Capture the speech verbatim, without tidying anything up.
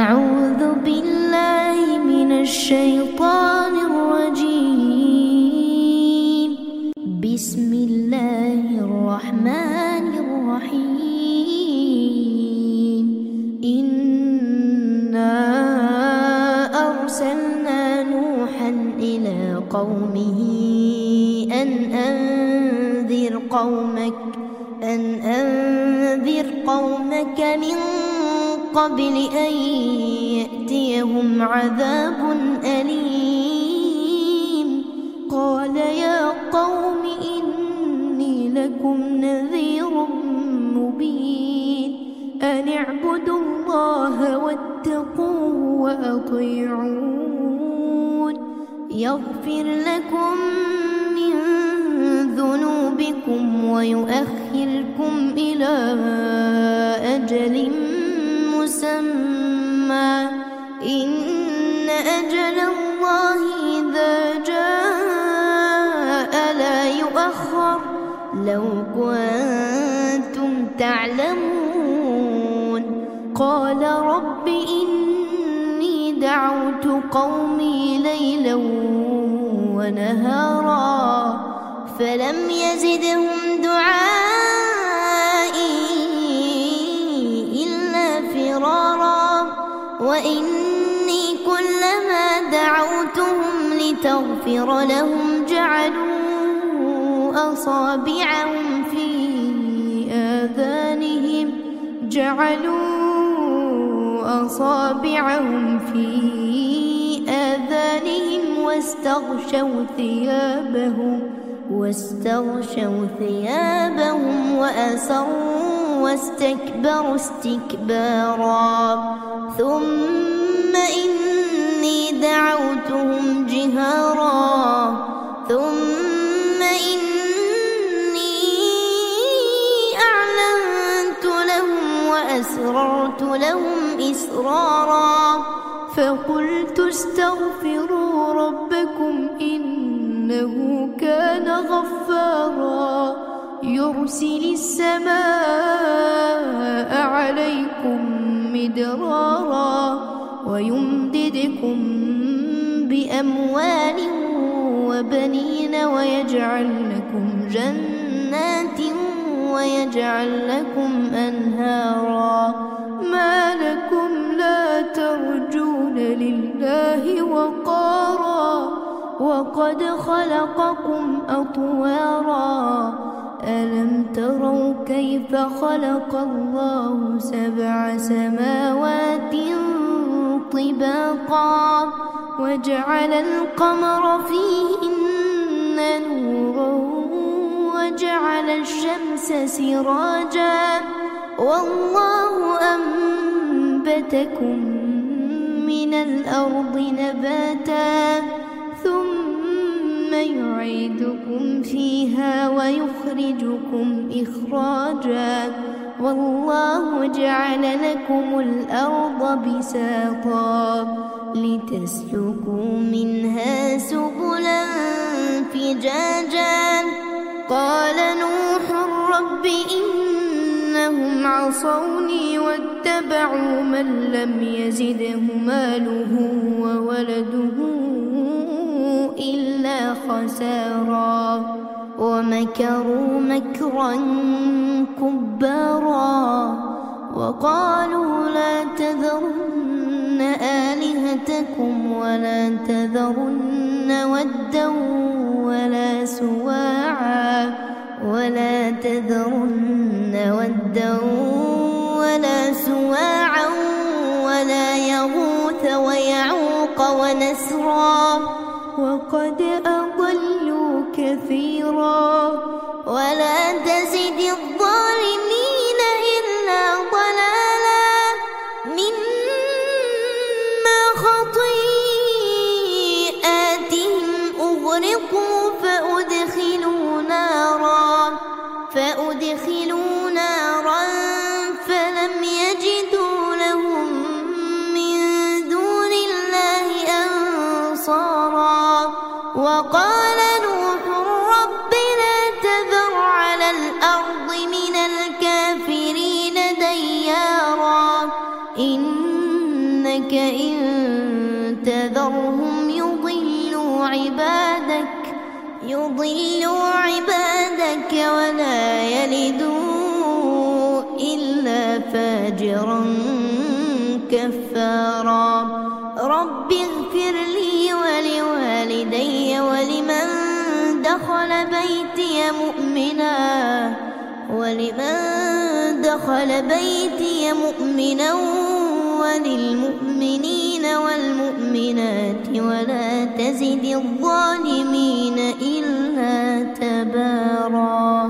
أعوذ بالله من الشيطان الرجيم. بسم الله الرحمن الرحيم. إنا أرسلنا نوحا إلى قومه أن أنذر قومك أن أنذر قومك من قبل أن يأتيهم عذاب أليم. قال يا قوم إني لكم نذير مبين. أن اعبدوا الله واتقوه وأطيعون يغفر لكم من ذنوبكم ويؤخركم إلى أجل مسمى. إن أجل الله إذا جاء لا يؤخر لو كنتم تعلمون. قال رب إني دعوت قومي ليلا ونهارا فلم يزدهم دعائي إلا فرارا. وإني كلما دعوتهم لتغفر لهم جعلوا أصابعهم في آذانهم جعلوا أصابعهم في آذانهم واستغشوا ثيابهم واستغشوا ثيابهم وأسروا واستكبروا استكبارا. ثم إني دعوتهم جهارا ثم إني أعلنت لهم وأسررت لهم إسرارا. فقلت استغفروا ربكم إنه كان غفارا يرسل السماء عليكم مدرارا ويمددكم بأموال وبنين ويجعل لكم جنات ويجعل لكم أنهارا. ما لكم لا ترجون لله وقارا وقد خلقكم أطوارا. ألم تروا كيف خلق الله سبع سماوات طباقا وجعل القمر فيهن نورا وجعل الشمس سراجا والله أنبتكم من الأرض نباتا ثم يعيدكم فيها ويخرجكم إخراجا. والله جعل لكم الأرض بساطا لتسلكوا منها سبلا فجاجا. قال نوح رب إنهم عصوني واتبعوا من لم يزده ماله وولده إلا خسارا. ومكروا مكرا كبارا وقالوا لا تذرن آلهتكم ولا تذرن ودا ولا سواعا ولا تذرن ودا ولا سواعا ولا يغوث ويعوق ونسرا وقد أضلوا كثيرا. ولا تزد الظالمين إلا ضلالا مما خطيئاتهم أغرقوا فأدخلوا نارا فأدخلوا نارا فلم يجدوا لهم من دون الله أنصارا. وقال نوح رب لا تذر على الأرض من الكافرين ديارا إنك إن تذرهم يضلوا عبادك يضلوا عبادك ولا يلدوا إلا فاجرا كفارا. رب اغفر لي ولوالدي ولمن دخل بيتي مؤمنا ولمن دخل بيتي مؤمنا وللمؤمنين والمؤمنات ولا تزد الظالمين إلا تبارا.